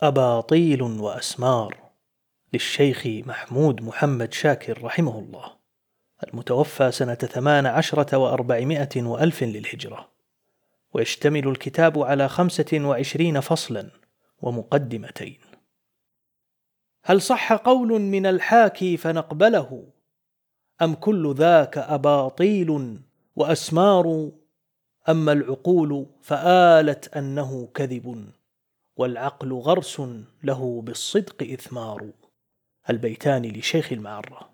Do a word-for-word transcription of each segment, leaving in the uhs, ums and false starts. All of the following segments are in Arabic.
أباطيل وأسمار للشيخ محمود محمد شاكر رحمه الله، المتوفى سنة ثمان عشرة وأربعمائة وألف للهجرة. ويشتمل الكتاب على خمسة وعشرين فصلا ومقدمتين. هل صح قول من الحاكي فنقبله، أم كل ذاك أباطيل وأسمار؟ أما العقول فآلت أنه كذب، والعقل غرس له بالصدق إثمار. البيتان لشيخ المعرة.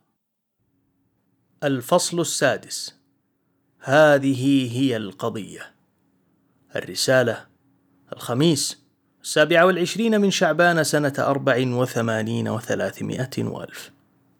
الفصل السادس. هذه هي القضية. الرسالة، الخميس السابع والعشرين من شعبان سنة أربع وثمانين وثلاثمائة وألف.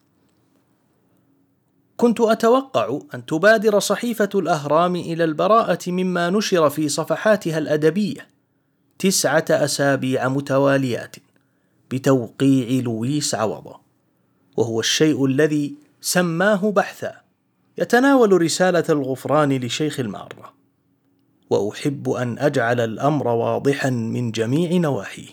كنت أتوقع أن تبادر صحيفة الأهرام إلى البراءة مما نشر في صفحاتها الأدبية تسعة أسابيع متواليات بتوقيع لويس عوضة، وهو الشيء الذي سماه بحثا يتناول رسالة الغفران لشيخ المعرة. وأحب أن أجعل الأمر واضحا من جميع نواحيه.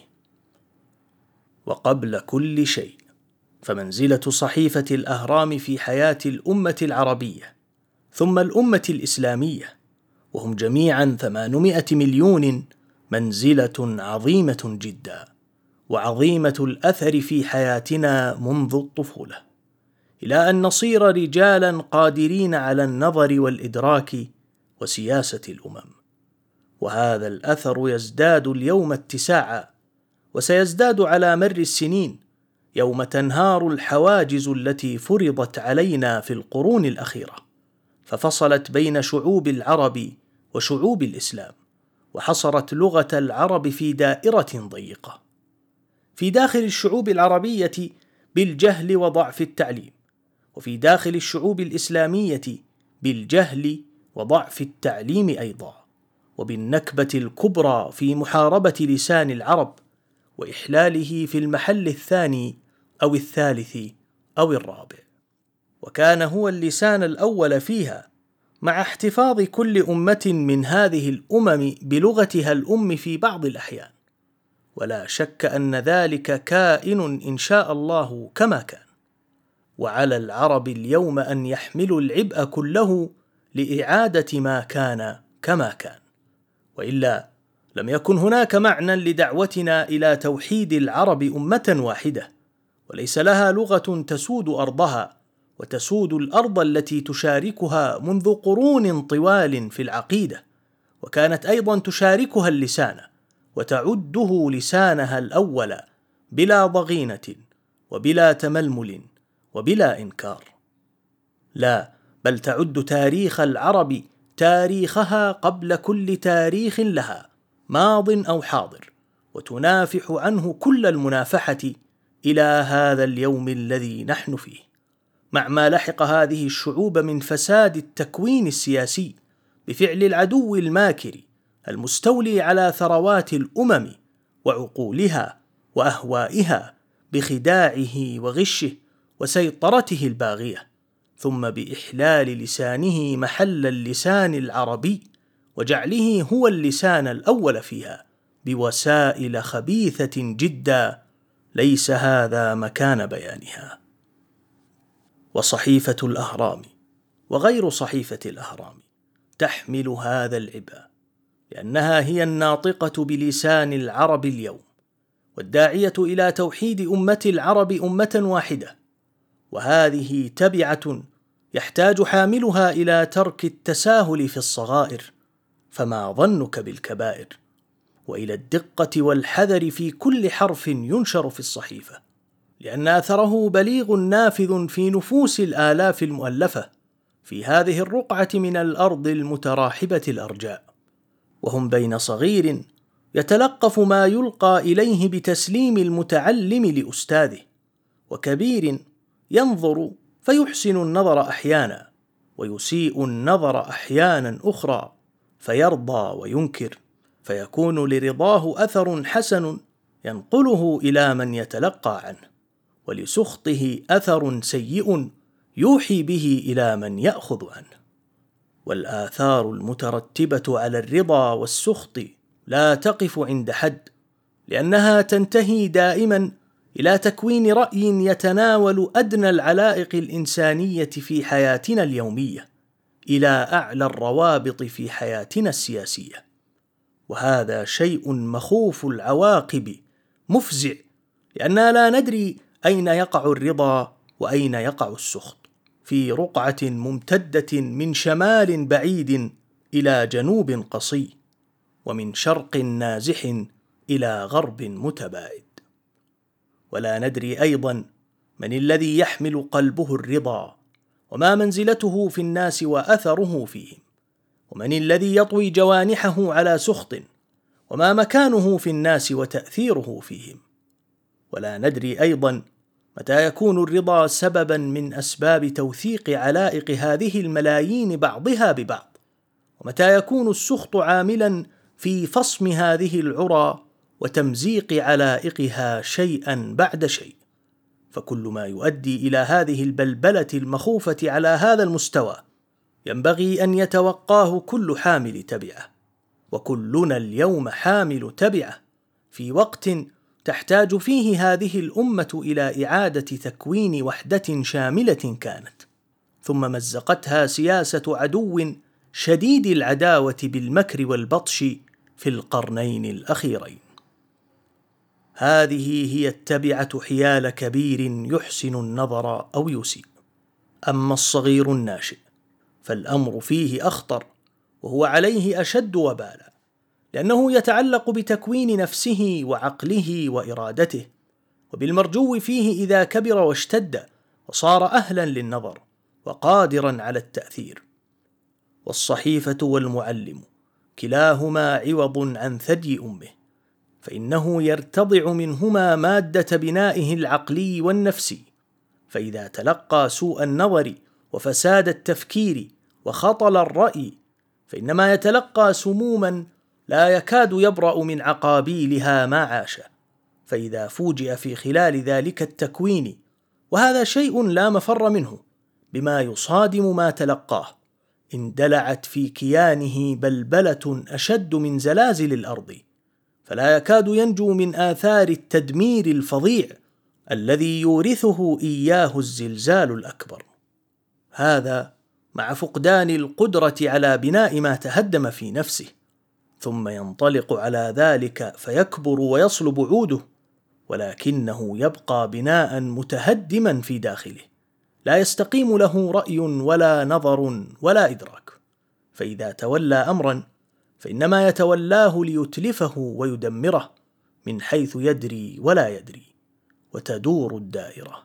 وقبل كل شيء، فمنزلة صحيفة الأهرام في حياة الأمة العربية ثم الأمة الإسلامية، وهم جميعا ثمانمائة مليون، منزلة عظيمة جدا، وعظيمة الأثر في حياتنا منذ الطفولة، إلى أن نصير رجالا قادرين على النظر والإدراك وسياسة الأمم. وهذا الأثر يزداد اليوم اتساعا، وسيزداد على مر السنين، يوم تنهار الحواجز التي فرضت علينا في القرون الأخيرة، ففصلت بين شعوب العرب وشعوب الإسلام، وحصرت لغة العرب في دائرة ضيقة، في داخل الشعوب العربية بالجهل وضعف التعليم، وفي داخل الشعوب الإسلامية بالجهل وضعف التعليم أيضا، وبالنكبة الكبرى في محاربة لسان العرب وإحلاله في المحل الثاني أو الثالث أو الرابع. وكان هو اللسان الأول فيها، مع احتفاظ كل أمة من هذه الأمم بلغتها الأم في بعض الأحيان، ولا شك أن ذلك كائن إن شاء الله كما كان. وعلى العرب اليوم أن يحملوا العبء كله لإعادة ما كان كما كان، وإلا لم يكن هناك معنى لدعوتنا إلى توحيد العرب أمة واحدة، وليس لها لغة تسود أرضها وتسود الأرض التي تشاركها منذ قرون طوال في العقيدة، وكانت أيضا تشاركها اللسان وتعده لسانها الأول بلا ضغينة وبلا تململ وبلا إنكار. لا، بل تعد تاريخ العرب تاريخها قبل كل تاريخ لها، ماض أو حاضر، وتنافح عنه كل المنافحة إلى هذا اليوم الذي نحن فيه، مع ما لحق هذه الشعوب من فساد التكوين السياسي بفعل العدو الماكر المستولي على ثروات الأمم وعقولها وأهوائها بخداعه وغشه وسيطرته الباغية، ثم بإحلال لسانه محل اللسان العربي وجعله هو اللسان الأول فيها بوسائل خبيثة جدا ليس هذا مكان بيانها. وصحيفة الأهرام وغير صحيفة الأهرام تحمل هذا العبء، لأنها هي الناطقة بلسان العرب اليوم، والداعية إلى توحيد أمة العرب أمة واحدة. وهذه تبعة يحتاج حاملها إلى ترك التساهل في الصغائر، فما ظنك بالكبائر، وإلى الدقة والحذر في كل حرف ينشر في الصحيفة، لأن أثره بليغ نافذ في نفوس الآلاف المؤلفة في هذه الرقعة من الأرض المتراحبة الأرجاء، وهم بين صغير يتلقف ما يلقى إليه بتسليم المتعلم لأستاذه، وكبير ينظر فيحسن النظر أحيانا ويسيء النظر أحيانا أخرى، فيرضى وينكر، فيكون لرضاه أثر حسن ينقله إلى من يتلقى عنه، ولسخطه أثر سيء يوحي به إلى من يأخذ عنه. والآثار المترتبة على الرضا والسخط لا تقف عند حد، لأنها تنتهي دائما إلى تكوين رأي يتناول أدنى العلائق الإنسانية في حياتنا اليومية إلى أعلى الروابط في حياتنا السياسية. وهذا شيء مخوف العواقب مفزع، لأننا لا ندري أين يقع الرضا وأين يقع السخط، في رقعة ممتدة من شمال بعيد إلى جنوب قصي، ومن شرق نازح إلى غرب متباعد. ولا ندري أيضا من الذي يحمل قلبه الرضا، وما منزلته في الناس وأثره فيهم، ومن الذي يطوي جوانحه على سخط، وما مكانه في الناس وتأثيره فيهم. ولا ندري أيضا متى يكون الرضا سببا من أسباب توثيق علائق هذه الملايين بعضها ببعض، ومتى يكون السخط عاملا في فصم هذه العرى وتمزيق علائقها شيئا بعد شيء. فكل ما يؤدي إلى هذه البلبلة المخوفة على هذا المستوى ينبغي أن يتوقاه كل حامل تبعة، وكلنا اليوم حامل تبعة، في وقت تحتاج فيه هذه الأمة إلى إعادة تكوين وحدة شاملة كانت، ثم مزقتها سياسة عدو شديد العداوة بالمكر والبطش في القرنين الأخيرين. هذه هي التبعة حيال كبير يحسن النظر أو يسيء. أما الصغير الناشئ فالأمر فيه أخطر، وهو عليه أشد وبالا، لأنه يتعلق بتكوين نفسه وعقله وإرادته، وبالمرجو فيه إذا كبر واشتد وصار أهلا للنظر وقادرا على التأثير. والصحيفة والمعلم كلاهما عوض عن ثدي أمه، فإنه يرتضع منهما مادة بنائه العقلي والنفسي، فإذا تلقى سوء النظر وفساد التفكير وخطل الرأي فإنما يتلقى سموما لا يكاد يبرأ من عقابيلها ما عاش. فإذا فوجئ في خلال ذلك التكوين، وهذا شيء لا مفر منه، بما يصادم ما تلقاه، اندلعت في كيانه بلبلة أشد من زلازل الأرض، فلا يكاد ينجو من آثار التدمير الفظيع الذي يورثه إياه الزلزال الأكبر. هذا مع فقدان القدرة على بناء ما تهدم في نفسه، ثم ينطلق على ذلك فيكبر ويصلب عوده، ولكنه يبقى بناء متهدما في داخله، لا يستقيم له رأي ولا نظر ولا إدراك. فإذا تولى أمرا فإنما يتولاه ليتلفه ويدمره من حيث يدري ولا يدري، وتدور الدائرة.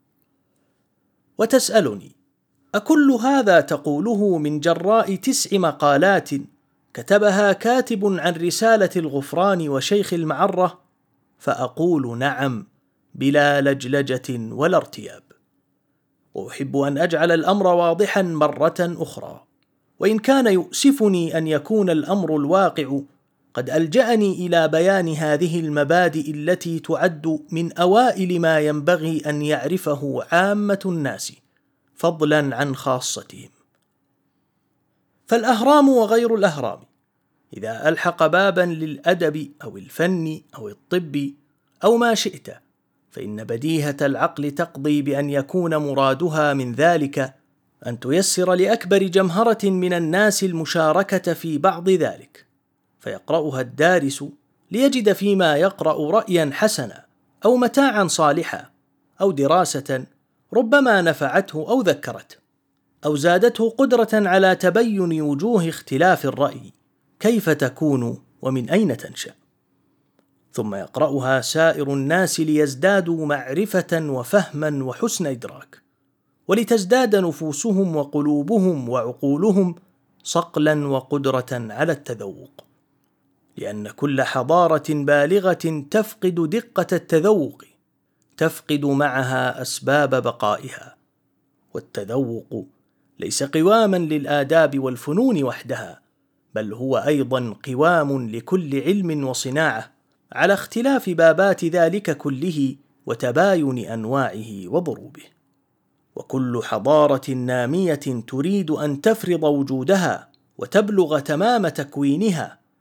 وتسألني: أكل هذا تقوله من جراء تسع مقالات كتبها كاتب عن رسالة الغفران وشيخ المعرة؟ فأقول: نعم، بلا لجلجة ولا ارتياب. وأحب أن أجعل الأمر واضحا مرة أخرى، وإن كان يؤسفني أن يكون الأمر الواقع قد ألجأني إلى بيان هذه المبادئ التي تعد من أوائل ما ينبغي أن يعرفه عامة الناس فضلا عن خاصتهم. فالأهرام وغير الأهرام إذا ألحق بابا للأدب أو الفن أو الطب أو ما شئت، فإن بديهة العقل تقضي بأن يكون مرادها من ذلك أن تيسر لأكبر جمهرة من الناس المشاركة في بعض ذلك، فيقرأها الدارس ليجد فيما يقرأ رأيا حسنا أو متاعا صالحا أو دراسة ربما نفعته أو ذكرته أو زادته قدرة على تبين وجوه اختلاف الرأي كيف تكون ومن أين تنشأ. ثم يقرأها سائر الناس ليزدادوا معرفة وفهما وحسن إدراك، ولتزداد نفوسهم وقلوبهم وعقولهم صقلا وقدرة على التذوق، لأن كل حضارة بالغة تفقد دقة التذوق تفقد معها أسباب بقائها. والتذوق ليس قواما للآداب والفنون وحدها، بل هو أيضا قوام لكل علم وصناعة على اختلاف بابات ذلك كله وتباين أنواعه وضروبه. وكل حضارة نامية تريد أن تفرض وجودها وتبلغ تمام تكوينها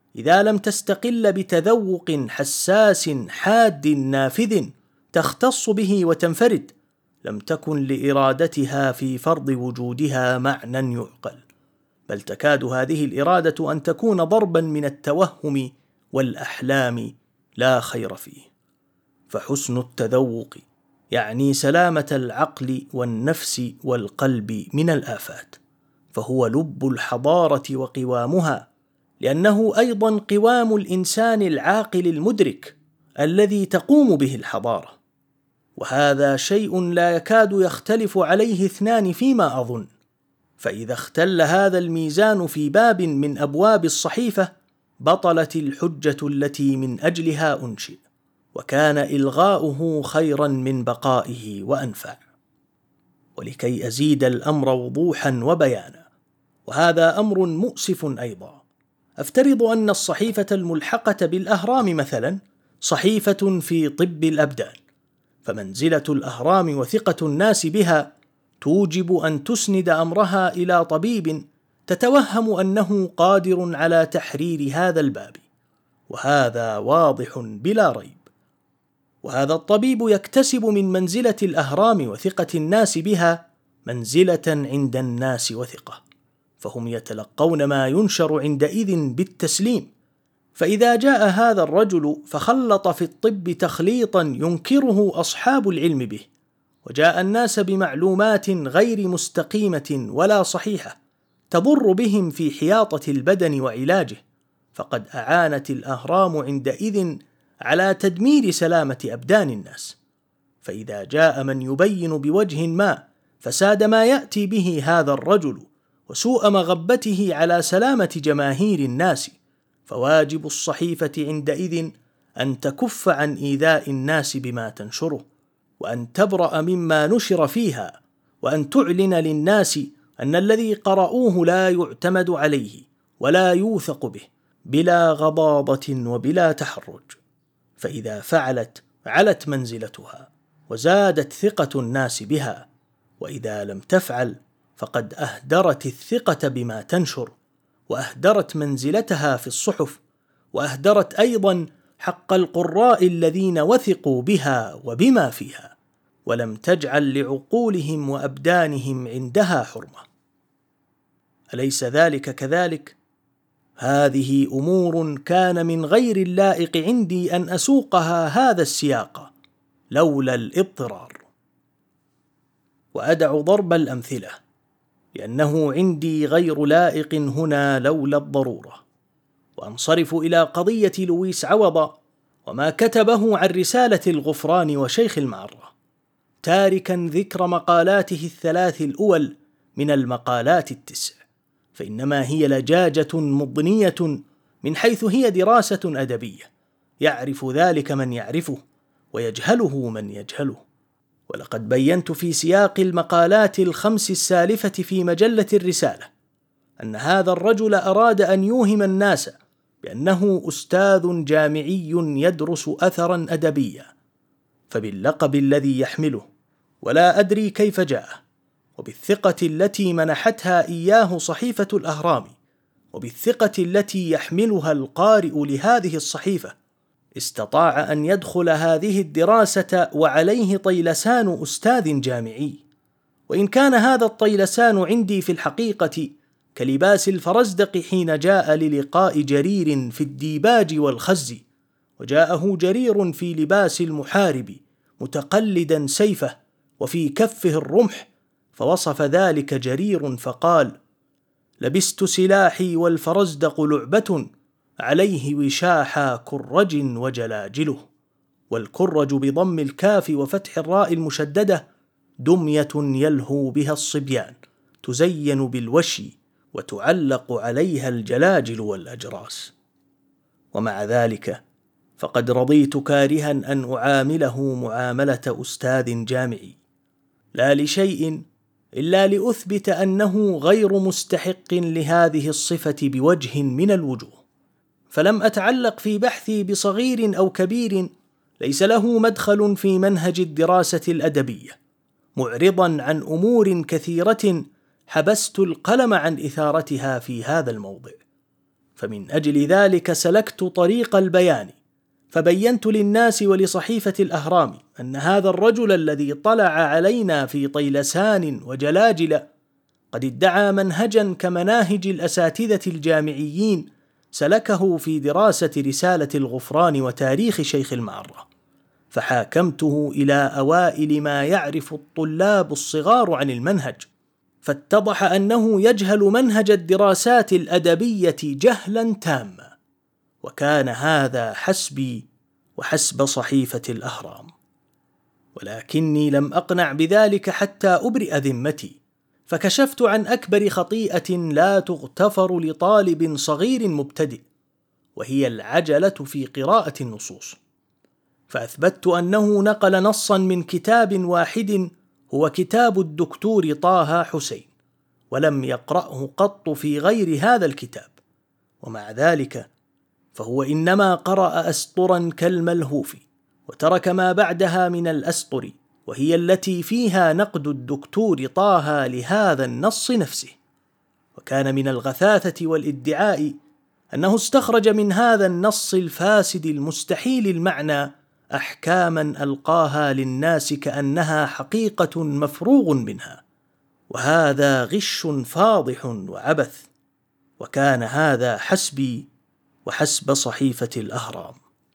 إذا لم تستقل بتذوق حساس حاد نافذ تختص به وتنفرد، لم تكن لإرادتها في فرض وجودها معنى يعقل، بل تكاد هذه الإرادة أن تكون ضربا من التوهم والأحلام لا خير فيه. فحسن التذوق يعني سلامة العقل والنفس والقلب من الآفات، فهو لب الحضارة وقوامها، لأنه أيضا قوام الإنسان العاقل المدرك الذي تقوم به الحضارة، وهذا شيء لا يكاد يختلف عليه اثنان فيما أظن. فإذا اختل هذا الميزان في باب من أبواب الصحيفة بطلت الحجة التي من أجلها أنشئ، وكان إلغاؤه خيرا من بقائه وأنفع. ولكي أزيد الأمر وضوحا وبيانا، وهذا أمر مؤسف أيضا، أفترض أن الصحيفة الملحقة بالأهرام مثلا صحيفة في طب الأبدان، فمنزلة الأهرام وثقة الناس بها توجب أن تسند أمرها إلى طبيب تتوهم أنه قادر على تحرير هذا الباب، وهذا واضح بلا ريب. وهذا الطبيب يكتسب من منزلة الأهرام وثقة الناس بها منزلة عند الناس وثقة، فهم يتلقون ما ينشر عندئذ بالتسليم. فإذا جاء هذا الرجل فخلط في الطب تخليطا ينكره أصحاب العلم به، وجاء الناس بمعلومات غير مستقيمة ولا صحيحة تضر بهم في حياطة البدن وعلاجه، فقد أعانت الأهرام عندئذ على تدمير سلامة أبدان الناس. فإذا جاء من يبين بوجه ما فساد ما يأتي به هذا الرجل وسوء مغبته على سلامة جماهير الناس، فواجب الصحيفة عندئذ أن تكف عن إيذاء الناس بما تنشره، وأن تبرأ مما نشر فيها، وأن تعلن للناس أن الذي قرأوه لا يعتمد عليه ولا يوثق به، بلا غضاضة وبلا تحرج. فإذا فعلت علت منزلتها وزادت ثقة الناس بها، وإذا لم تفعل فقد أهدرت الثقة بما تنشر، وأهدرت منزلتها في الصحف، وأهدرت أيضا حق القراء الذين وثقوا بها وبما فيها، ولم تجعل لعقولهم وأبدانهم عندها حرمة. أليس ذلك كذلك؟ هذه أمور كان من غير اللائق عندي أن أسوقها هذا السياق لولا الاضطرار. وأدع ضرب الأمثلة لأنه عندي غير لائق هنا لولا الضرورة، وأنصرف إلى قضية لويس عوض وما كتبه عن رسالة الغفران وشيخ المعرة، تاركا ذكر مقالاته الثلاث الأول من المقالات التسع، فإنما هي لجاجة مضنية من حيث هي دراسة أدبية، يعرف ذلك من يعرفه ويجهله من يجهله. ولقد بينت في سياق المقالات الخمس السالفة في مجلة الرسالة أن هذا الرجل أراد أن يوهم الناس بأنه أستاذ جامعي يدرس أثرا أدبيا، فباللقب الذي يحمله ولا أدري كيف جاءه، وبالثقة التي منحتها إياه صحيفة الأهرام، وبالثقة التي يحملها القارئ لهذه الصحيفة، استطاع أن يدخل هذه الدراسة وعليه طيلسان أستاذ جامعي. وإن كان هذا الطيلسان عندي في الحقيقة كلباس الفرزدق حين جاء للقاء جرير في الديباج والخز، وجاءه جرير في لباس المحارب متقلدا سيفه وفي كفه الرمح، فوصف ذلك جرير فقال: لبست سلاحي والفرزدق لعبة عليه وشاحا كرج وجلاجله. والكرج بضم الكاف وفتح الراء المشددة دمية يلهو بها الصبيان تزين بالوشي وتعلق عليها الجلاجل والأجراس. ومع ذلك فقد رضيت كارها أن أعامله معاملة أستاذ جامعي، لا لشيء إلا لأثبت أنه غير مستحق لهذه الصفة بوجه من الوجوه. فلم أتعلق في بحثي بصغير أو كبير ليس له مدخل في منهج الدراسة الأدبية، معرضا عن أمور كثيرة حبست القلم عن إثارتها في هذا الموضع. فمن أجل ذلك سلكت طريق البيان، فبينت للناس ولصحيفة الأهرام أن هذا الرجل الذي طلع علينا في طيلسان وجلاجل قد ادعى منهجا كمناهج الأساتذة الجامعيين سلكه في دراسة رسالة الغفران وتاريخ شيخ المعرة، فحاكمته إلى أوائل ما يعرف الطلاب الصغار عن المنهج، فاتضح أنه يجهل منهج الدراسات الأدبية جهلا تاما، وكان هذا حسبي وحسب صحيفة الأهرام. ولكني لم أقنع بذلك حتى أبرئ ذمتي، فكشفت عن أكبر خطيئة لا تغتفر لطالب صغير مبتدئ، وهي العجلة في قراءة النصوص، فأثبتت أنه نقل نصا من كتاب واحد هو كتاب الدكتور طه حسين، ولم يقرأه قط في غير هذا الكتاب، ومع ذلك فهو إنما قرأ أسطرا كالملهوف، وترك ما بعدها من الأسطر، وهي التي فيها نقد الدكتور طه لهذا النص نفسه. وكان من الغثاثة والادعاء أنه استخرج من هذا النص الفاسد المستحيل المعنى أحكاما ألقاها للناس كأنها حقيقة مفروغ منها، وهذا غش فاضح وعبث. وكان هذا حسبي وحسب صحيفة الأهرام.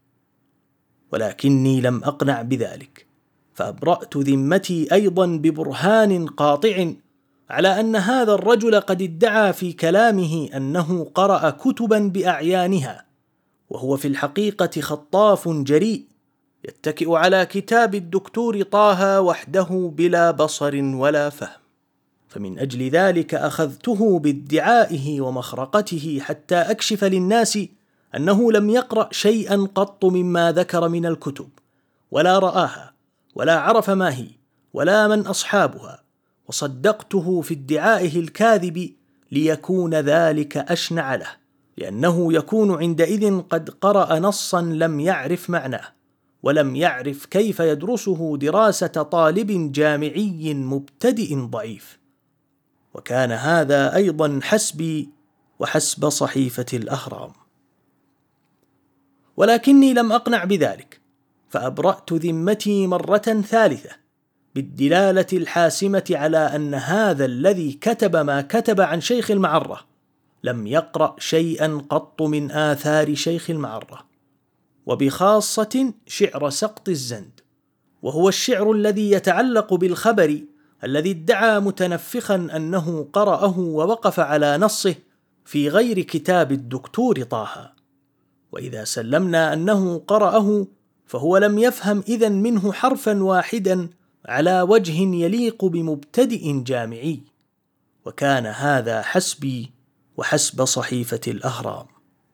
ولكني لم أقنع بذلك، فأبرأت ذمتي أيضا ببرهان قاطع على أن هذا الرجل قد ادعى في كلامه أنه قرأ كتبا بأعيانها، وهو في الحقيقة خطاف جريء يتكئ على كتاب الدكتور طه وحده بلا بصر ولا فهم. فمن أجل ذلك أخذته بادعائه ومخرقته حتى أكشف للناس أنه لم يقرأ شيئا قط مما ذكر من الكتب، ولا رآها، ولا عرف ما هي، ولا من أصحابها، وصدقته في ادعائه الكاذب ليكون ذلك أشنع له، لأنه يكون عندئذ قد قرأ نصا لم يعرف معناه، ولم يعرف كيف يدرسه دراسة طالب جامعي مبتدئ ضعيف. وكان هذا أيضا حسبي وحسب صحيفة الأهرام. ولكني لم أقنع بذلك، فأبرأت ذمتي مرة ثالثة بالدلالة الحاسمة على أن هذا الذي كتب ما كتب عن شيخ المعرة لم يقرأ شيئا قط من آثار شيخ المعرة، وبخاصة شعر سقط الزند، وهو الشعر الذي يتعلق بالخبر الذي ادعى متنفخا أنه قرأه ووقف على نصه في غير كتاب الدكتور طه. وإذا سلمنا أنه قرأه فهو لم يفهم إذن منه حرفا واحدا على وجه يليق بمبتدئ جامعي. وكان هذا حسبي وحسب صحيفة الأهرام.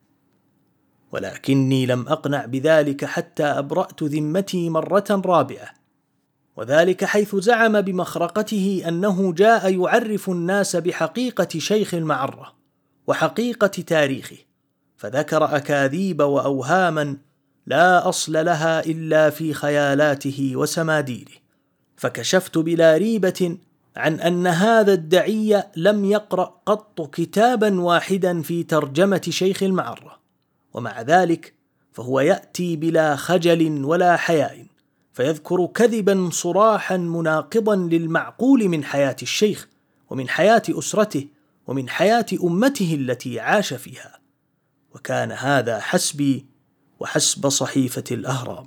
ولكني لم أقنع بذلك حتى أبرأت ذمتي مرة رابعة، وذلك حيث زعم بمخرقته أنه جاء يعرف الناس بحقيقة شيخ المعرة وحقيقة تاريخه، فذكر أكاذيب وأوهاما لا أصل لها إلا في خيالاته وسماديره. فكشفت بلا ريبة عن أن هذا الدعي لم يقرأ قط كتابا واحدا في ترجمة شيخ المعرة، ومع ذلك فهو يأتي بلا خجل ولا حياء فيذكر كذبا صراحا مناقضا للمعقول من حياة الشيخ ومن حياة أسرته ومن حياة أمته التي عاش فيها. وكان هذا حسبي وحسب صحيفة الأهرام.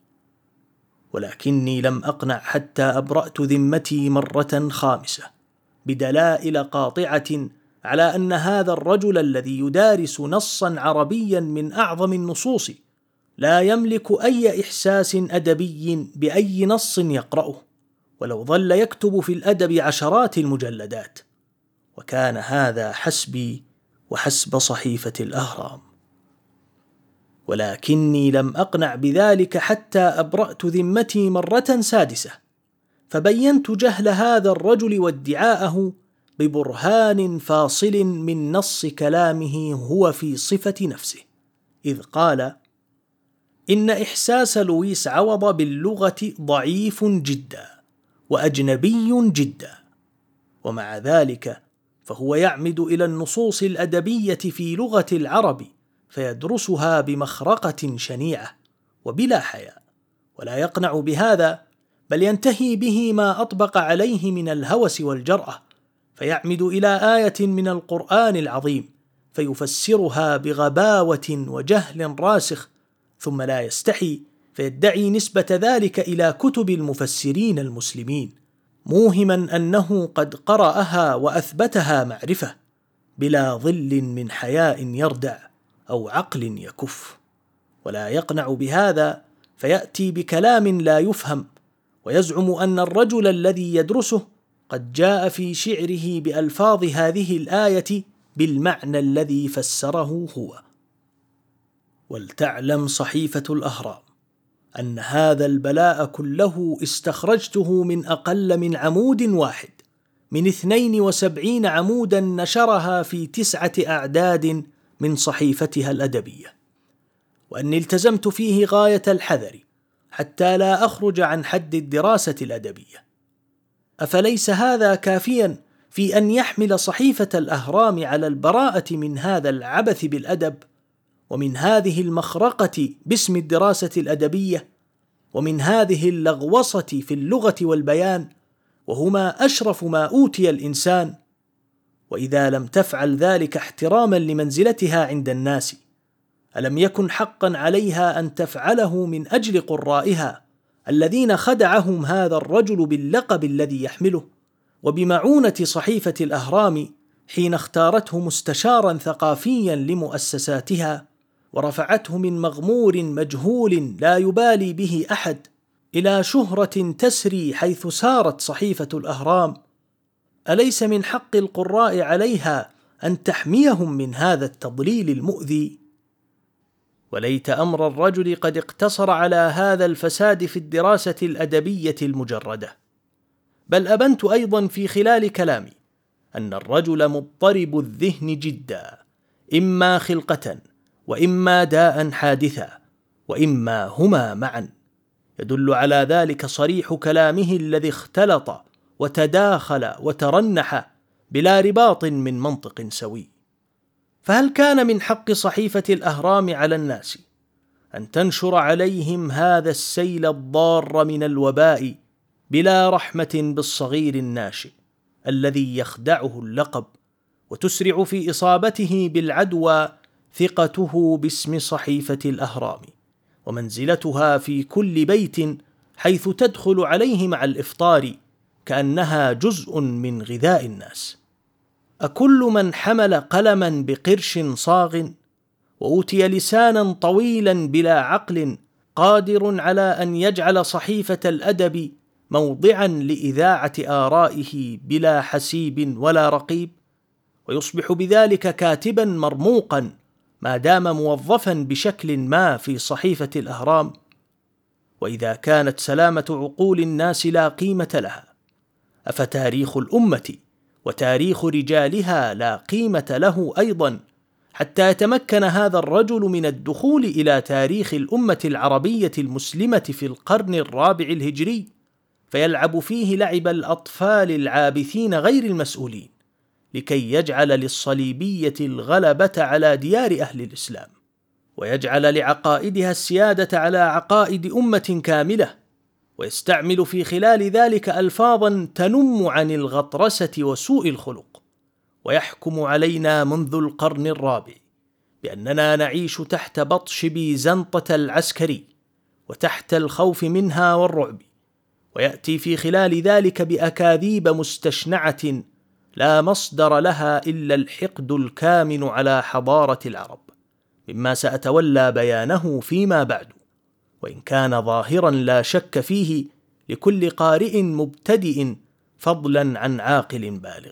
ولكني لم أقنع حتى أبرأت ذمتي مرة خامسة بدلائل قاطعة على أن هذا الرجل الذي يدارس نصا عربيا من أعظم النصوص لا يملك أي إحساس أدبي بأي نص يقرأه، ولو ظل يكتب في الأدب عشرات المجلدات. وكان هذا حسبي وحسب صحيفة الأهرام. ولكني لم أقنع بذلك حتى أبرأت ذمتي مرة سادسة، فبينت جهل هذا الرجل وادعاءه ببرهان فاصل من نص كلامه هو في صفة نفسه، إذ قال: إن إحساس لويس عوض باللغة ضعيف جدا وأجنبي جدا، ومع ذلك فهو يعمد إلى النصوص الأدبية في لغة العرب فيدرسها بمخرقة شنيعة وبلا حياء، ولا يقنع بهذا، بل ينتهي به ما أطبق عليه من الهوس والجرأة، فيعمد إلى آية من القرآن العظيم فيفسرها بغباوة وجهل راسخ، ثم لا يستحي فيدعي نسبة ذلك إلى كتب المفسرين المسلمين، موهما أنه قد قرأها وأثبتها معرفة بلا ظل من حياء يردع أو عقل يكف. ولا يقنع بهذا فيأتي بكلام لا يفهم، ويزعم أن الرجل الذي يدرسه قد جاء في شعره بألفاظ هذه الآية بالمعنى الذي فسره هو. ولتعلم صحيفة الأهرام أن هذا البلاء كله استخرجته من أقل من عمود واحد من اثنين وسبعين عمودا نشرها في تسعة أعداد من صحيفتها الأدبية، وأني التزمت فيه غاية الحذر حتى لا أخرج عن حد الدراسة الأدبية. أفليس هذا كافيا في أن يحمل صحيفة الأهرام على البراءة من هذا العبث بالأدب، ومن هذه المخرقة باسم الدراسة الأدبية، ومن هذه اللغوصة في اللغة والبيان، وهما أشرف ما أوتي الإنسان؟ وإذا لم تفعل ذلك احتراما لمنزلتها عند الناس، ألم يكن حقا عليها أن تفعله من أجل قرائها الذين خدعهم هذا الرجل باللقب الذي يحمله، وبمعونة صحيفة الأهرام حين اختارته مستشارا ثقافيا لمؤسساتها، ورفعته من مغمور مجهول لا يبالي به أحد إلى شهرة تسري حيث سارت صحيفة الأهرام؟ أليس من حق القراء عليها أن تحميهم من هذا التضليل المؤذي؟ وليت أمر الرجل قد اقتصر على هذا الفساد في الدراسة الأدبية المجردة، بل أبنت أيضا في خلال كلامي أن الرجل مضطرب الذهن جدا، إما خلقة وإما داء حادثا وإما هما معا. يدل على ذلك صريح كلامه الذي اختلط وتداخل وترنح بلا رباط من منطق سوي. فهل كان من حق صحيفة الأهرام على الناس أن تنشر عليهم هذا السيل الضار من الوباء بلا رحمة بالصغير الناشئ الذي يخدعه اللقب، وتسرع في إصابته بالعدوى ثقته باسم صحيفة الأهرام ومنزلتها في كل بيت، حيث تدخل عليه مع الإفطار كأنها جزء من غذاء الناس؟ أكل من حمل قلما بقرش صاغ وأوتي لسانا طويلا بلا عقل قادر على أن يجعل صحيفة الأدب موضعا لإذاعة آرائه بلا حسيب ولا رقيب، ويصبح بذلك كاتبا مرموقا ما دام موظفا بشكل ما في صحيفة الأهرام؟ وإذا كانت سلامة عقول الناس لا قيمة لها، أفتاريخ الأمة وتاريخ رجالها لا قيمة له أيضا، حتى يتمكن هذا الرجل من الدخول إلى تاريخ الأمة العربية المسلمة في القرن الرابع الهجري، فيلعب فيه لعب الأطفال العابثين غير المسؤولين، لكي يجعل للصليبية الغلبة على ديار أهل الإسلام، ويجعل لعقائدها السيادة على عقائد أمة كاملة، ويستعمل في خلال ذلك ألفاظا تنم عن الغطرسة وسوء الخلق، ويحكم علينا منذ القرن الرابع بأننا نعيش تحت بطش بيزنطة العسكري وتحت الخوف منها والرعب، ويأتي في خلال ذلك بأكاذيب مستشنعة لا مصدر لها إلا الحقد الكامن على حضارة العرب، مما سأتولى بيانه فيما بعد، وإن كان ظاهرا لا شك فيه لكل قارئ مبتدئ فضلا عن عاقل بالغ.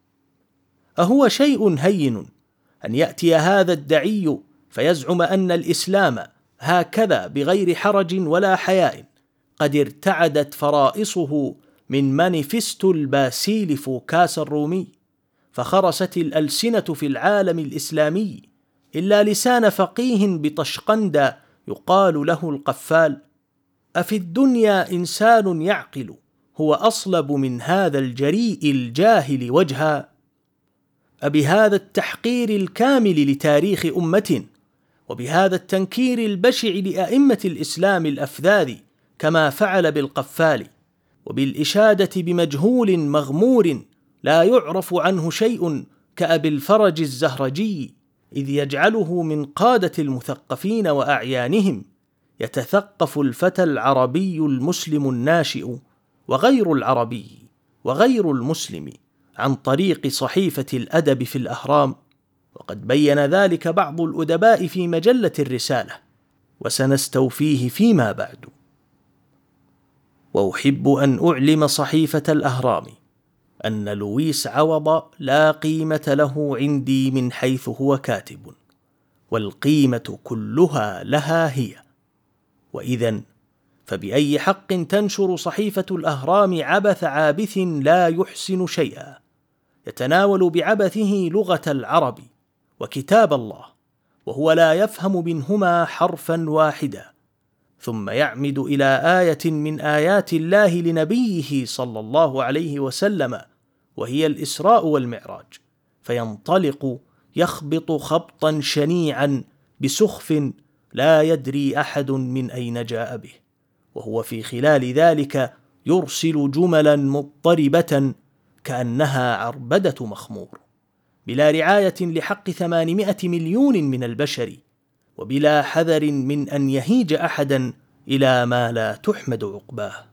أهو شيء هين أن يأتي هذا الدعي فيزعم أن الإسلام هكذا بغير حرج ولا حياء قد ارتعدت فرائصه من مانيفستو الباسيل فوكاس الرومي، فخرست الألسنة في العالم الإسلامي إلا لسان فقيه بطشقند يقال له القفال: أفي الدنيا إنسان يعقل هو أصلب من هذا الجريء الجاهل وجها؟ أبهذا التحقير الكامل لتاريخ أمة، وبهذا التنكير البشع لأئمة الإسلام الأفذاذ كما فعل بالقفال، وبالإشادة بمجهول مغمور لا يعرف عنه شيء كأبي الفرج الزهرجي، إذ يجعله من قادة المثقفين وأعيانهم، يتثقف الفتى العربي المسلم الناشئ وغير العربي وغير المسلم عن طريق صحيفة الأدب في الأهرام، وقد بين ذلك بعض الأدباء في مجلة الرسالة، وسنستوفيه فيما بعد. وأحب أن أعلم صحيفة الأهرام أن لويس عوض لا قيمة له عندي من حيث هو كاتب، والقيمة كلها لها هي. وإذن فبأي حق تنشر صحيفة الأهرام عبث عابث لا يحسن شيئا، يتناول بعبثه لغة العرب وكتاب الله، وهو لا يفهم منهما حرفا واحدا، ثم يعمد إلى آية من آيات الله لنبيه صلى الله عليه وسلم، وهي الإسراء والمعراج، فينطلق يخبط خبطا شنيعا بسخف لا يدري أحد من أين جاء به، وهو في خلال ذلك يرسل جملا مضطربة كأنها عربدة مخمور، بلا رعاية لحق ثمانمائة مليون من البشر، وبلا حذر من أن يهيج أحدا إلى ما لا تحمد عقباه.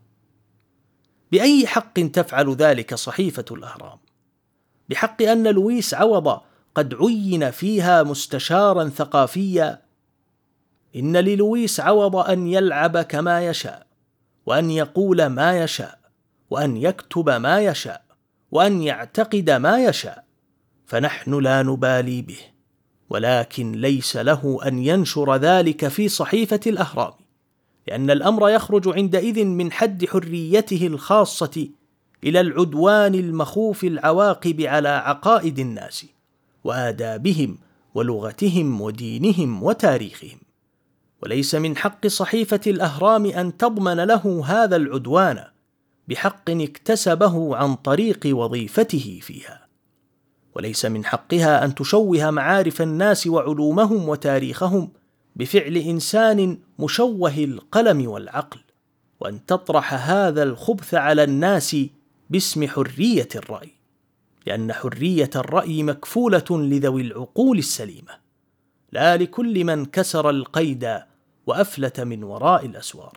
بأي حق تفعل ذلك صحيفة الأهرام؟ بحق أن لويس عوض قد عين فيها مستشارا ثقافيا؟ إن للويس عوض أن يلعب كما يشاء، وأن يقول ما يشاء، وأن يكتب ما يشاء، وأن يعتقد ما يشاء، فنحن لا نبالي به، ولكن ليس له أن ينشر ذلك في صحيفة الأهرام، لأن الأمر يخرج عندئذ من حد حريته الخاصة إلى العدوان المخوف العواقب على عقائد الناس وآدابهم ولغتهم ودينهم وتاريخهم. وليس من حق صحيفة الأهرام أن تضمن له هذا العدوان بحق اكتسبه عن طريق وظيفته فيها، وليس من حقها أن تشوه معارف الناس وعلومهم وتاريخهم بفعل إنسان مشوه القلم والعقل، وأن تطرح هذا الخبث على الناس باسم حرية الرأي، لأن حرية الرأي مكفولة لذوي العقول السليمة، لا لكل من كسر القيد وأفلت من وراء الأسوار.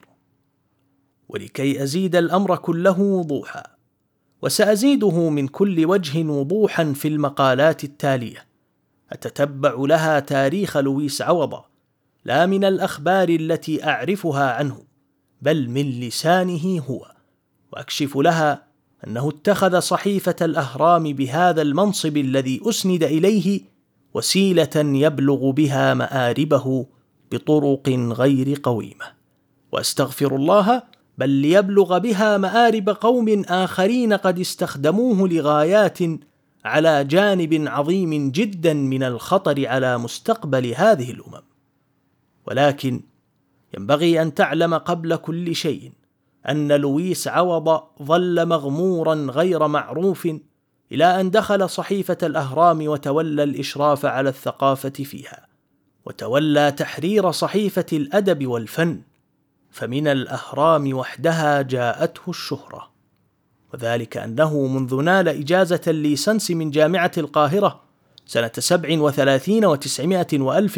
ولكي أزيد الأمر كله وضوحا، وسأزيده من كل وجه وضوحا في المقالات التالية، أتتبع لها تاريخ لويس عوض لا من الأخبار التي أعرفها عنه، بل من لسانه هو، وأكشف لها أنه اتخذ صحيفة الأهرام بهذا المنصب الذي أسند إليه وسيلة يبلغ بها مآربه بطرق غير قويمة، وأستغفر الله، بل ليبلغ بها مآرب قوم آخرين قد استخدموه لغايات على جانب عظيم جدا من الخطر على مستقبل هذه الأمم. ولكن ينبغي أن تعلم قبل كل شيء أن لويس عوض ظل مغمورا غير معروف إلى أن دخل صحيفة الأهرام وتولى الإشراف على الثقافة فيها، وتولى تحرير صحيفة الأدب والفن، فمن الأهرام وحدها جاءته الشهرة، وذلك أنه منذ نال إجازة الليسنس من جامعة القاهرة سنة سبع وثلاثين وتسعمائة وألف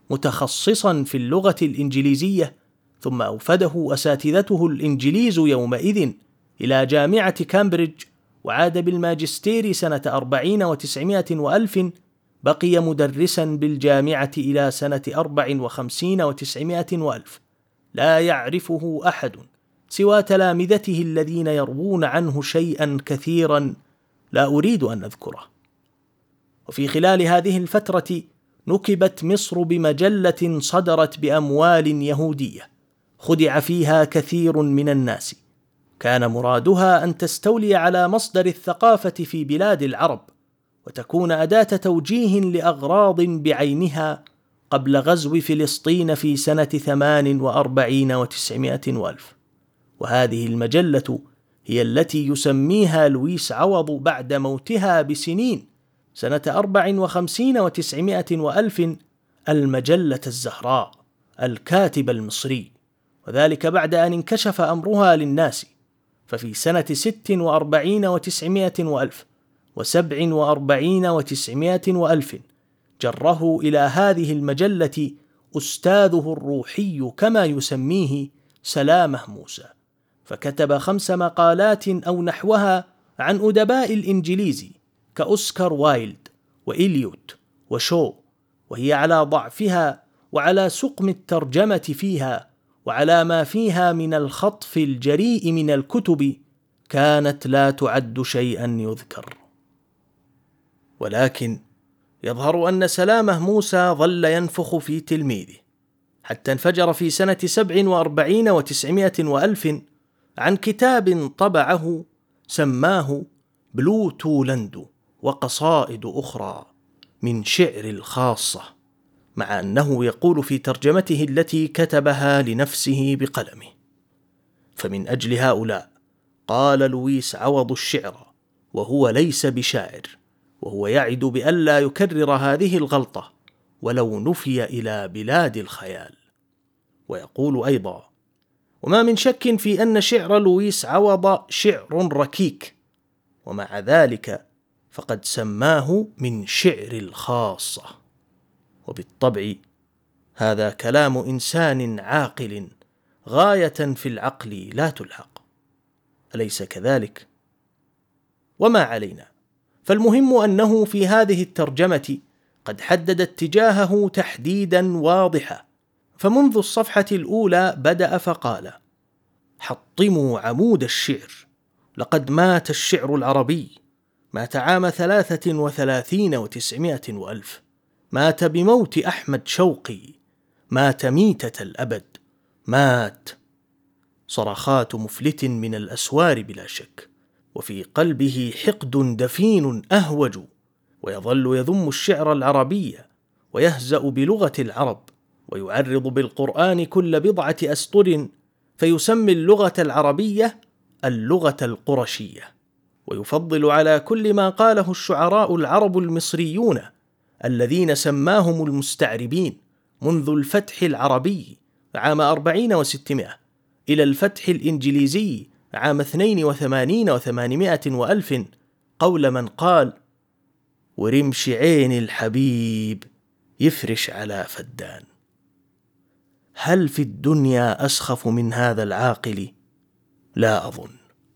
متخصصا في اللغة الإنجليزية، ثم أوفده أساتذته الإنجليز يومئذ إلى جامعة كامبريدج، وعاد بالماجستير سنة أربعين وتسعمائة وألف، بقي مدرسا بالجامعة إلى سنة أربع وخمسين وتسعمائة وألف، لا يعرفه أحد سوى تلامذته الذين يروون عنه شيئا كثيرا لا أريد أن أذكره. وفي خلال هذه الفترة نكبت مصر بمجلة صدرت بأموال يهودية خدع فيها كثير من الناس، كان مرادها أن تستولي على مصدر الثقافة في بلاد العرب، وتكون أداة توجيه لأغراض بعينها قبل غزو فلسطين في سنة ثمان وأربعين وتسعمائة وألف. وهذه المجلة هي التي يسميها لويس عوض بعد موتها بسنين سنة أربع وخمسين وتسعمائة وألف المجلة الزهراء الكاتب المصري، وذلك بعد أن انكشف أمرها للناس. ففي سنة ست وأربعين وتسعمائة وألف وسبع وأربعين وتسعمائة وألف جره إلى هذه المجلة أستاذه الروحي كما يسميه سلامة موسى، فكتب خمس مقالات أو نحوها عن أدباء الإنجليز كأوسكار وايلد وإليوت وشو، وهي على ضعفها وعلى سقم الترجمة فيها وعلى ما فيها من الخطف الجريء من الكتب كانت لا تعد شيئا يذكر. ولكن يظهر أن سلامة موسى ظل ينفخ في تلميذه حتى انفجر في سنة سبع وأربعين وتسعمائة وألف عن كتاب طبعه سماه بلوتو لند وقصائد أخرى من شعر الخاصة، مع أنه يقول في ترجمته التي كتبها لنفسه بقلمه: فمن أجل هؤلاء قال لويس عوض الشعر وهو ليس بشاعر، وهو يعد بألا يكرر هذه الغلطة ولو نفي إلى بلاد الخيال. ويقول أيضا: وما من شك في أن شعر لويس عوض شعر ركيك، ومع ذلك فقد سماه من شعر الخاصة. وبالطبع هذا كلام إنسان عاقل غاية في العقل لا تلحق، أليس كذلك؟ وما علينا، فالمهم أنه في هذه الترجمة قد حدد اتجاهه تحديدا واضحا، فمنذ الصفحة الأولى بدأ فقال: حطموا عمود الشعر، لقد مات الشعر العربي، مات عام ثلاثة وثلاثين وتسعمائة وألف، مات بموت أحمد شوقي، مات ميتة الأبد، مات. صرخات مفلت من الأسوار بلا شك، وفي قلبه حقد دفين أهوج، ويظل يذم الشعر العربي ويهزأ بلغة العرب، ويعرض بالقرآن كل بضعة أسطر، فيسمي اللغة العربية اللغة القرشية، ويفضل على كل ما قاله الشعراء العرب المصريون الذين سماهم المستعربين منذ الفتح العربي عام أربعين وستمائة إلى الفتح الإنجليزي عام اثنين وثمانين وثمانمائة وألف، قول من قال: ورمش عين الحبيب يفرش على فدان. هل في الدنيا أسخف من هذا العاقل؟ لا أظن.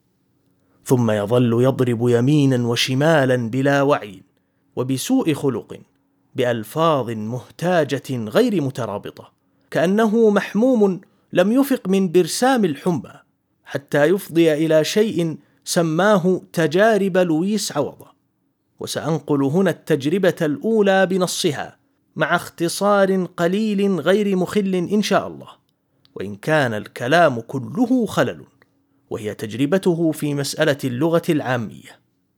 ثم يظل يضرب يمينا وشمالا بلا وعي وبسوء خلق بألفاظ مهتاجة غير مترابطة، كأنه محموم لم يفق من برسام الحمى، حتى يفضي إلى شيء سماه تجارب لويس عوض. وسأنقل هنا التجربة الأولى بنصها مع اختصار قليل غير مخل إن شاء الله، وإن كان الكلام كله خلل، وهي تجربته في مسألة اللغة العامية.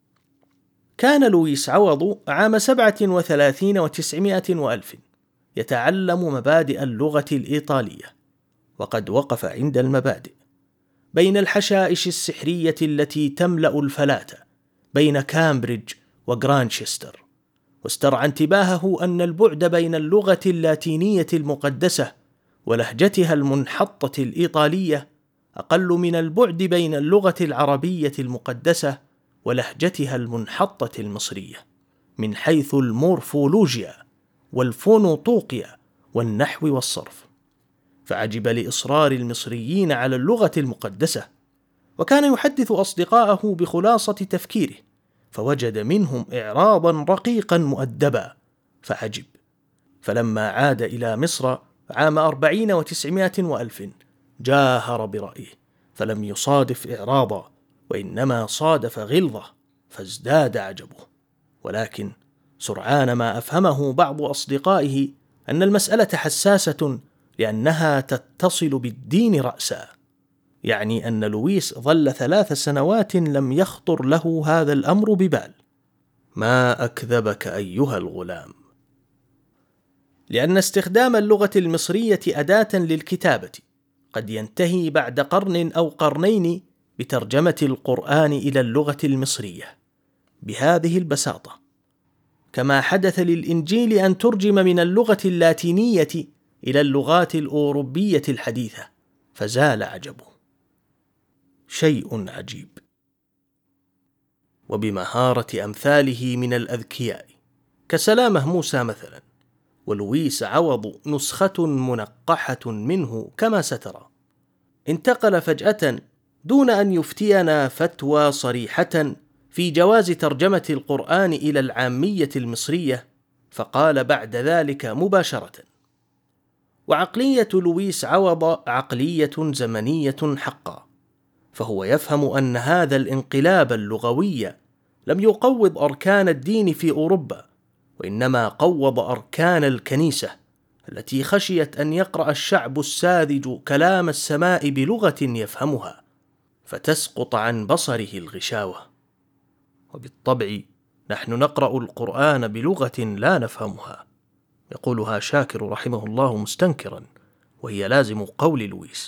كان لويس عوض عام سبعة وثلاثين وتسعمائة وألف يتعلم مبادئ اللغة الإيطالية، وقد وقف عند المبادئ بين الحشائش السحرية التي تملأ الفلاة بين كامبريدج وغرانشستر، واسترعى انتباهه أن البعد بين اللغة اللاتينية المقدسة ولهجتها المنحطة الإيطالية أقل من البعد بين اللغة العربية المقدسة ولهجتها المنحطة المصرية من حيث المورفولوجيا والفونوطوقيا والنحو والصرف. فعجب لإصرار المصريين على اللغة المقدسة، وكان يحدث أصدقاءه بخلاصة تفكيره، فوجد منهم إعراضا رقيقا مؤدبا فعجب. فلما عاد إلى مصر عام أربعين وتسعمائة وألف جاهر برأيه، فلم يصادف إعراضا، وإنما صادف غلظة، فازداد عجبه. ولكن سرعان ما أفهمه بعض أصدقائه أن المسألة حساسة لأنها تتصل بالدين رأسا، يعني أن لويس ظل ثلاث سنوات لم يخطر له هذا الأمر ببال. ما أكذبك أيها الغلام، لأن استخدام اللغة المصرية أداة للكتابة قد ينتهي بعد قرن أو قرنين بترجمة القرآن إلى اللغة المصرية بهذه البساطة. كما حدث للإنجيل أن ترجم من اللغة اللاتينية إلى اللغات الأوروبية الحديثة، فزال عجبه. شيء عجيب. وبمهارة أمثاله من الأذكياء كسلامة موسى مثلا، ولويس عوض نسخة منقحة منه كما سترى، انتقل فجأة دون أن يفتينا فتوى صريحة في جواز ترجمة القرآن إلى العامية المصرية، فقال بعد ذلك مباشرة: وعقلية لويس عوض عقلية زمنية حقا، فهو يفهم أن هذا الانقلاب اللغوي لم يقوض أركان الدين في أوروبا، وإنما قوض أركان الكنيسة التي خشيت أن يقرأ الشعب الساذج كلام السماء بلغة يفهمها فتسقط عن بصره الغشاوة. وبالطبع نحن نقرأ القرآن بلغة لا نفهمها، يقولها شاكر رحمه الله مستنكرا، وهي لازم قول لويس.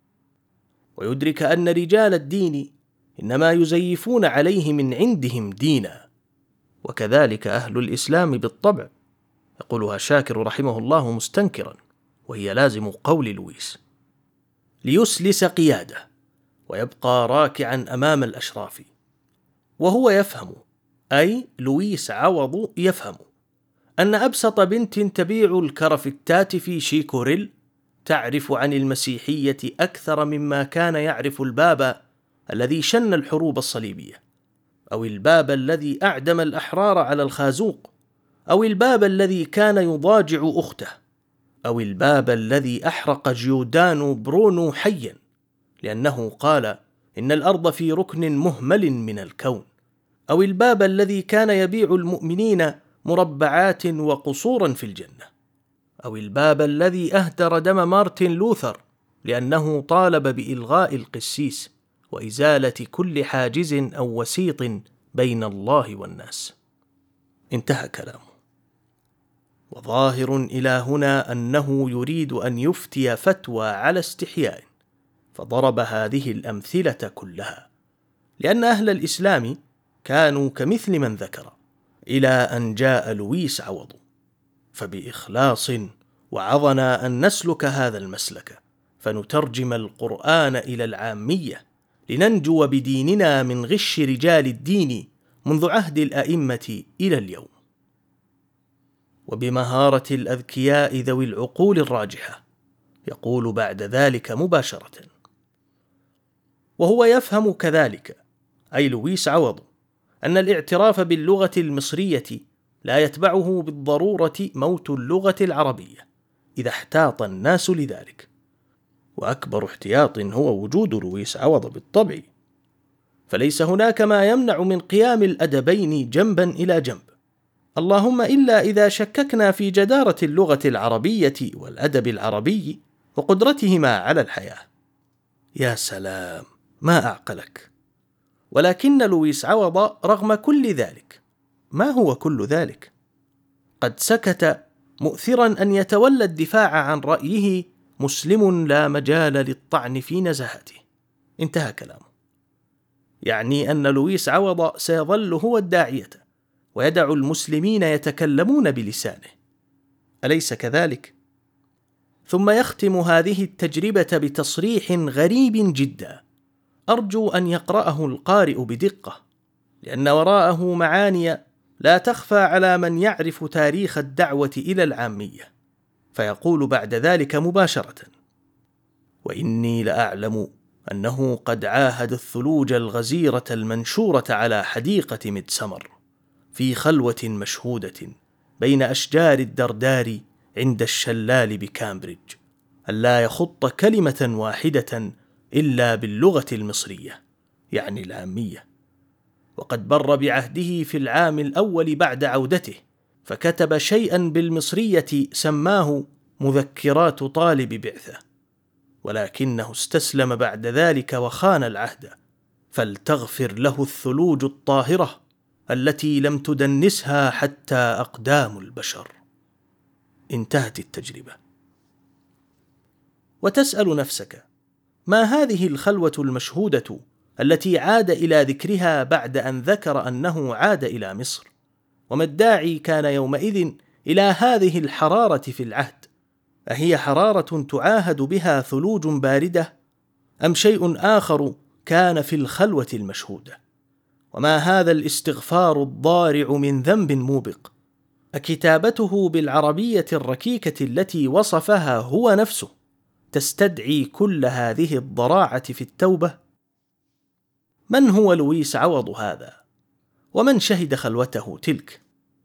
ويدرك أن رجال الدين إنما يزيفون عليه من عندهم دينا، وكذلك أهل الإسلام بالطبع، يقولها شاكر رحمه الله مستنكرا، وهي لازم قول لويس. ليسلس قياده ويبقى راكعا أمام الأشراف، وهو يفهم، أي لويس عوض يفهم، أن أبسط بنت تبيع الكرفتات في شيكوريل تعرف عن المسيحية أكثر مما كان يعرف البابا الذي شن الحروب الصليبية، أو البابا الذي أعدم الأحرار على الخازوق، أو البابا الذي كان يضاجع أخته، أو البابا الذي أحرق جيودانو برونو حيا لأنه قال إن الأرض في ركن مهمل من الكون، أو البابا الذي كان يبيع المؤمنين مربعات وقصورا في الجنة، أو البابا الذي أهدر دم مارتن لوثر لأنه طالب بإلغاء القسيس وإزالة كل حاجز أو وسيط بين الله والناس. انتهى كلامه. وظاهر إلى هنا أنه يريد أن يفتي فتوى على استحياء، فضرب هذه الأمثلة كلها، لأن أهل الإسلام كانوا كمثل من ذكر، إلى أن جاء لويس عوض، فبإخلاص وعظنا أن نسلك هذا المسلك، فنترجم القرآن إلى العامية لننجو بديننا من غش رجال الدين منذ عهد الأئمة إلى اليوم. وبمهارة الأذكياء ذوي العقول الراجحة، يقول بعد ذلك مباشرة: وهو يفهم كذلك، أي لويس عوض، أن الاعتراف باللغة المصرية لا يتبعه بالضرورة موت اللغة العربية إذا احتاط الناس لذلك، وأكبر احتياط هو وجود لويس عوض بالطبع، فليس هناك ما يمنع من قيام الأدبين جنبا إلى جنب، اللهم إلا إذا شككنا في جدارة اللغة العربية والأدب العربي وقدرتهما على الحياة. يا سلام، ما أعقلك! ولكن لويس عوض رغم كل ذلك، ما هو كل ذلك؟ قد سكت مؤثرا أن يتولى الدفاع عن رأيه مسلم لا مجال للطعن في نزاهته. انتهى كلامه. يعني أن لويس عوض سيظل هو الداعية ويدع المسلمين يتكلمون بلسانه، أليس كذلك؟ ثم يختم هذه التجربة بتصريح غريب جدا، أرجو أن يقرأه القارئ بدقة، لأن وراءه معاني لا تخفى على من يعرف تاريخ الدعوة إلى العامية. فيقول بعد ذلك مباشرة: وإني لأعلم أنه قد عاهد الثلوج الغزيرة المنشورة على حديقة ميدسمر في خلوة مشهودة بين أشجار الدردار عند الشلال بكامبريدج ألا يخط كلمة واحدة إلا باللغة المصرية، يعني العامية، وقد بر بعهده في العام الأول بعد عودته، فكتب شيئا بالمصرية سماه مذكرات طالب بعثة، ولكنه استسلم بعد ذلك وخان العهد، فلتغفر له الثلوج الطاهرة التي لم تدنسها حتى أقدام البشر. انتهت التجربة. وتسأل نفسك: ما هذه الخلوة المشهودة التي عاد إلى ذكرها بعد أن ذكر أنه عاد إلى مصر؟ وما الداعي كان يومئذ إلى هذه الحرارة في العهد؟ أهي حرارة تعاهد بها ثلوج باردة، أم شيء آخر كان في الخلوة المشهودة؟ وما هذا الاستغفار الضارع من ذنب موبق؟ أكتابته بالعربية الركيكة التي وصفها هو نفسه تستدعي كل هذه الضراعة في التوبة؟ من هو لويس عوض هذا؟ ومن شهد خلوته تلك؟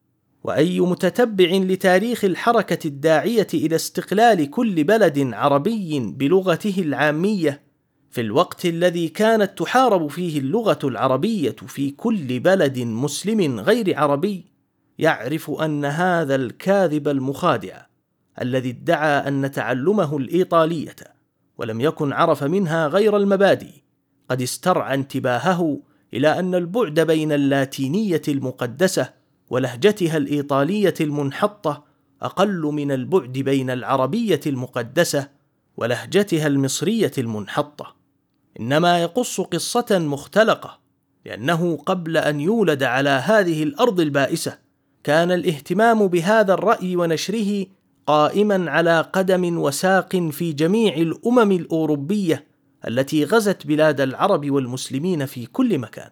وأي متتبع لتاريخ الحركة الداعية إلى استقلال كل بلد عربي بلغته العامية في الوقت الذي كانت تحارب فيه اللغة العربية في كل بلد مسلم غير عربي يعرف أن هذا الكاذب المخادع الذي ادعى أن تعلمه الإيطالية ولم يكن عرف منها غير المبادئ قد استرعى انتباهه إلى أن البعد بين اللاتينية المقدسة ولهجتها الإيطالية المنحطة أقل من البعد بين العربية المقدسة ولهجتها المصرية المنحطة، إنما يقص قصة مختلقة، لأنه قبل أن يولد على هذه الأرض البائسة كان الاهتمام بهذا الرأي ونشره قائما على قدم وساق في جميع الأمم الأوروبية التي غزت بلاد العرب والمسلمين في كل مكان.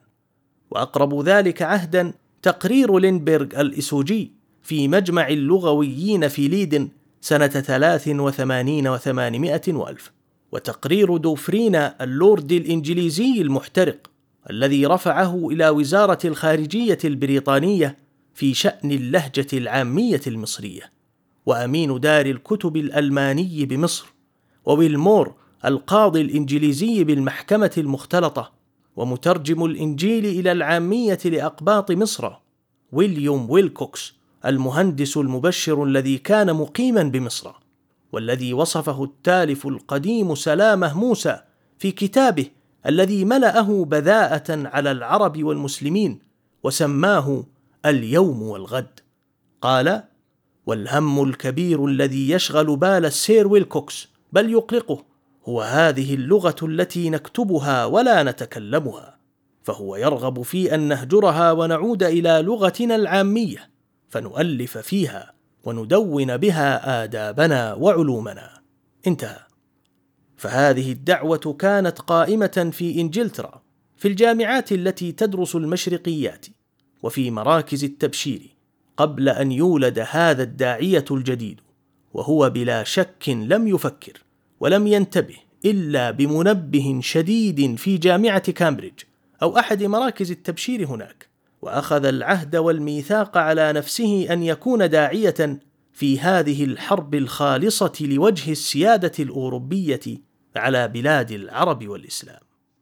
وأقرب ذلك عهدا تقرير لينبرغ الإسوجي في مجمع اللغويين في ليدن سنة ثلاث وثمانين وثمانمائة وألف، وتقرير دوفرينا اللورد الإنجليزي المحترق الذي رفعه إلى وزارة الخارجية البريطانية في شأن اللهجة العامية المصرية، وأمين دار الكتب الألماني بمصر، وويلمور القاضي الإنجليزي بالمحكمة المختلطة، ومترجم الإنجيل إلى العامية لأقباط مصر ويليام ويلكوكس المهندس المبشر الذي كان مقيما بمصر، والذي وصفه التالف القديم سلامه موسى في كتابه الذي ملأه بذاءة على العرب والمسلمين وسماه اليوم والغد. قال: والهم الكبير الذي يشغل بال السير ويلكوكس بل يقلقه هو هذه اللغة التي نكتبها ولا نتكلمها، فهو يرغب في أن نهجرها ونعود إلى لغتنا العامية فنؤلف فيها وندون بها آدابنا وعلومنا. انتهى. فهذه الدعوة كانت قائمة في إنجلترا في الجامعات التي تدرس المشرقيات وفي مراكز التبشير قبل أن يولد هذا الداعية الجديد، وهو بلا شك لم يفكر ولم ينتبه إلا بمنبه شديد في جامعة كامبريدج أو أحد مراكز التبشير هناك، وأخذ العهد والميثاق على نفسه أن يكون داعية في هذه الحرب الخالصة لوجه السيادة الأوروبية على بلاد العرب والإسلام.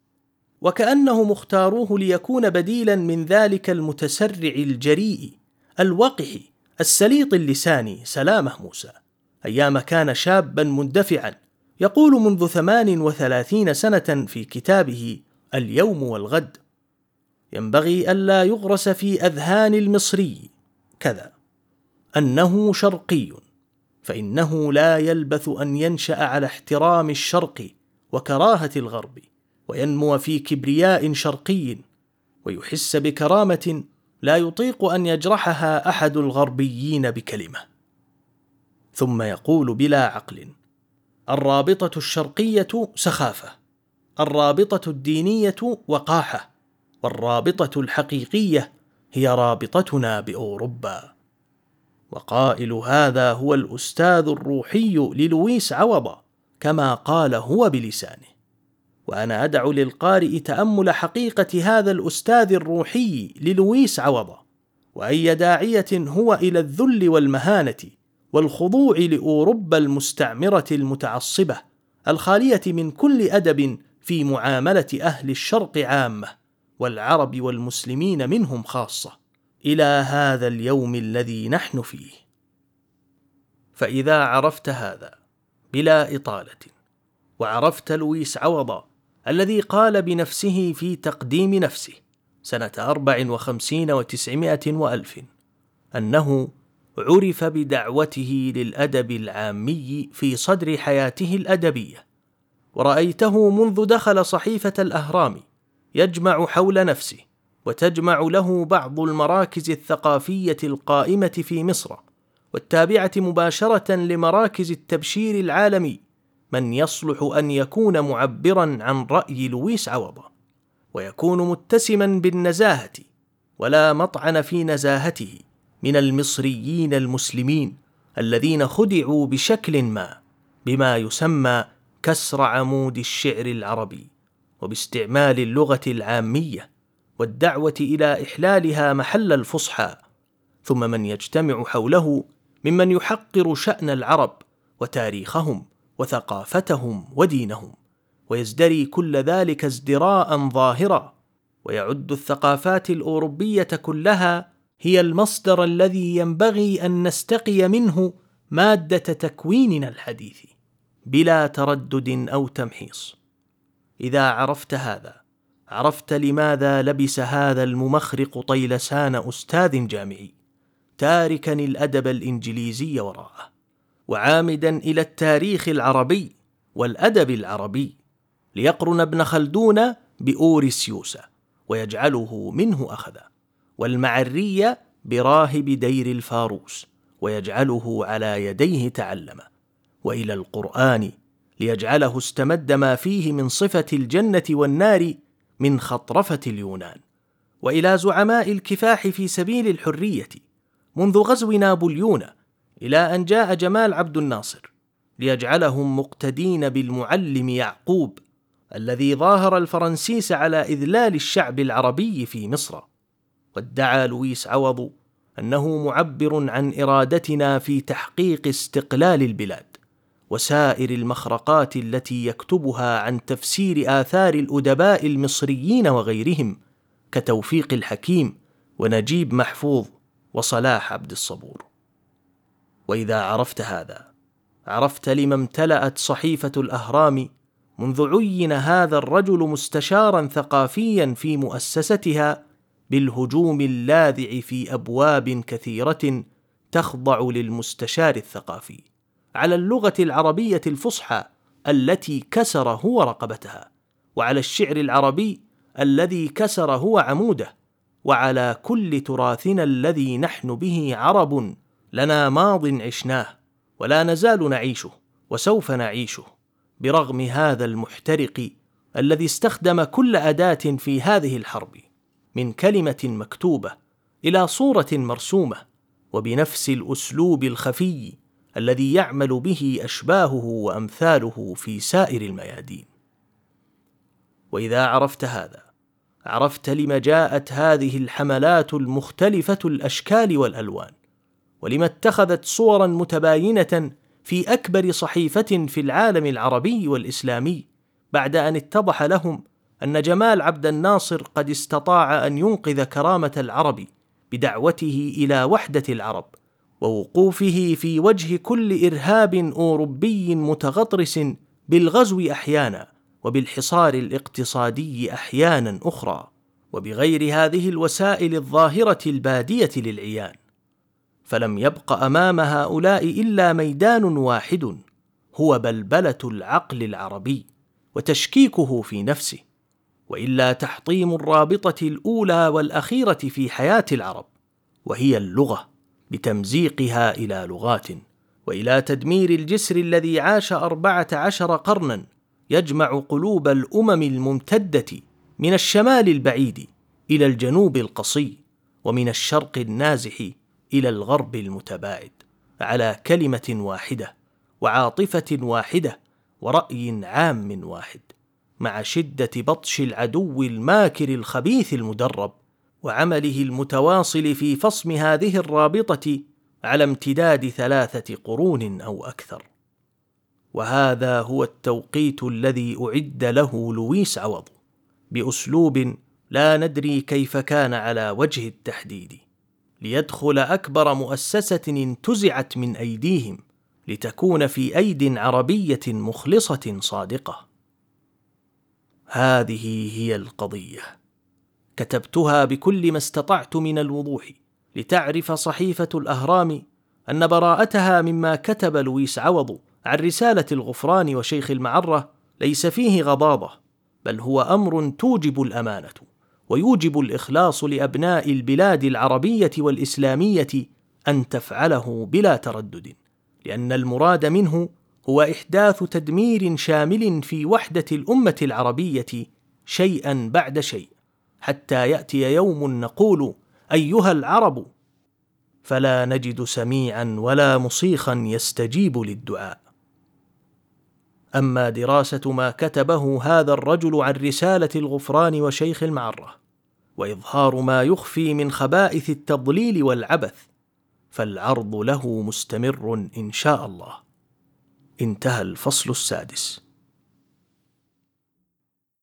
وكأنه مختاروه ليكون بديلا من ذلك المتسرع الجريء الوقح السليط اللسان سلامه موسى، أيام كان شابا مندفعا يقول منذ ثمان وثلاثين سنة في كتابه اليوم والغد: ينبغي ألا يغرس في أذهان المصري كذا أنه شرقي، فإنه لا يلبث أن ينشأ على احترام الشرق وكراهة الغرب، وينمو في كبرياء شرقي، ويحس بكرامة لا يطيق أن يجرحها أحد الغربيين بكلمة. ثم يقول بلا عقل: الرابطة الشرقية سخافة، الرابطة الدينية وقاحة، والرابطة الحقيقية هي رابطتنا بأوروبا. وقائل هذا هو الأستاذ الروحي للويس عوض كما قال هو بلسانه. وأنا أدع للقارئ تأمل حقيقة هذا الأستاذ الروحي للويس عوض، وأي داعية هو إلى الذل والمهانة والخضوع لأوروبا المستعمرة المتعصبة الخالية من كل أدب في معاملة أهل الشرق عامة والعرب والمسلمين منهم خاصة إلى هذا اليوم الذي نحن فيه. فإذا عرفت هذا بلا إطالة، وعرفت لويس عوض الذي قال بنفسه في تقديم نفسه سنة أربع وخمسين وتسعمائة وألف أنه عرف بدعوته للأدب العامي في صدر حياته الأدبية، ورأيته منذ دخل صحيفة الأهرام يجمع حول نفسه وتجمع له بعض المراكز الثقافية القائمة في مصر والتابعة مباشرة لمراكز التبشير العالمي من يصلح أن يكون معبراً عن رأي لويس عوض، ويكون متسماً بالنزاهة ولا مطعن في نزاهته من المصريين المسلمين الذين خدعوا بشكل ما بما يسمى كسر عمود الشعر العربي، وباستعمال اللغة العامية والدعوة إلى إحلالها محل الفصحى، ثم من يجتمع حوله ممن يحقر شأن العرب وتاريخهم وثقافتهم ودينهم، ويزدري كل ذلك ازدراء ظاهرا، ويعد الثقافات الأوروبية كلها هي المصدر الذي ينبغي أن نستقي منه مادة تكويننا الحديث بلا تردد أو تمحيص. إذا عرفت هذا عرفت لماذا لبس هذا الممخرق طيلسان أستاذ جامعي تاركا الأدب الإنجليزي وراءه، وعامدا إلى التاريخ العربي والأدب العربي ليقرن ابن خلدون بأوريسيوس ويجعله منه أخذا، والمعري براهب دير الفاروس ويجعله على يديه تعلم، وإلى القرآن ليجعله استمد ما فيه من صفة الجنة والنار من خطرفة اليونان، وإلى زعماء الكفاح في سبيل الحرية منذ غزو نابليون إلى أن جاء جمال عبد الناصر ليجعلهم مقتدين بالمعلم يعقوب الذي ظاهر الفرنسيس على إذلال الشعب العربي في مصر. وادعى لويس عوض أنه معبر عن إرادتنا في تحقيق استقلال البلاد، وسائر المخرقات التي يكتبها عن تفسير آثار الأدباء المصريين وغيرهم كتوفيق الحكيم ونجيب محفوظ وصلاح عبد الصبور. وإذا عرفت هذا عرفت لما امتلأت صحيفة الأهرام منذ عين هذا الرجل مستشارا ثقافيا في مؤسستها بالهجوم اللاذع في أبواب كثيرة تخضع للمستشار الثقافي على اللغة العربية الفصحى التي كسر هو رقبتها، وعلى الشعر العربي الذي كسر هو عموده، وعلى كل تراثنا الذي نحن به عرب لنا ماض عشناه ولا نزال نعيشه وسوف نعيشه، برغم هذا المحترق الذي استخدم كل أداة في هذه الحرب من كلمة مكتوبة إلى صورة مرسومة، وبنفس الأسلوب الخفي الذي يعمل به أشباهه وأمثاله في سائر الميادين. وإذا عرفت هذا عرفت لما جاءت هذه الحملات المختلفة الأشكال والألوان، ولما اتخذت صورا متباينة في أكبر صحيفة في العالم العربي والإسلامي، بعد أن اتضح لهم أن جمال عبد الناصر قد استطاع أن ينقذ كرامة العرب بدعوته إلى وحدة العرب ووقوفه في وجه كل إرهاب أوروبي متغطرس بالغزو أحيانا وبالحصار الاقتصادي أحيانا أخرى، وبغير هذه الوسائل الظاهرة البادية للعيان. فلم يبق أمام هؤلاء إلا ميدان واحد هو بلبلة العقل العربي وتشكيكه في نفسه، وإلا تحطيم الرابطة الأولى والأخيرة في حياة العرب، وهي اللغة، بتمزيقها إلى لغات، وإلى تدمير الجسر الذي عاش أربعة عشر قرنا يجمع قلوب الأمم الممتدة من الشمال البعيد إلى الجنوب القصي، ومن الشرق النازح إلى الغرب المتباعد، على كلمة واحدة وعاطفة واحدة ورأي عام واحد، مع شدة بطش العدو الماكر الخبيث المدرب وعمله المتواصل في فصم هذه الرابطة على امتداد ثلاثة قرون أو أكثر. وهذا هو التوقيت الذي أعد له لويس عوض بأسلوب لا ندري كيف كان على وجه التحديد، ليدخل أكبر مؤسسة انتزعت من أيديهم لتكون في أيد عربية مخلصة صادقة. هذه هي القضية، كتبتها بكل ما استطعت من الوضوح لتعرف صحيفة الأهرام أن براءتها مما كتب لويس عوض عن رسالة الغفران وشيخ المعرة ليس فيه غضاضة، بل هو أمر توجب الأمانة ويوجب الإخلاص لأبناء البلاد العربية والإسلامية أن تفعله بلا تردد، لأن المراد منه هو إحداث تدمير شامل في وحدة الأمة العربية شيئا بعد شيء، حتى يأتي يوم نقول أيها العرب، فلا نجد سميعا ولا مصيخا يستجيب للدعاء. أما دراسة ما كتبه هذا الرجل عن رسالة الغفران وشيخ المعرة، وإظهار ما يخفي من خبائث التضليل والعبث، فالعرض له مستمر إن شاء الله. انتهى الفصل السادس.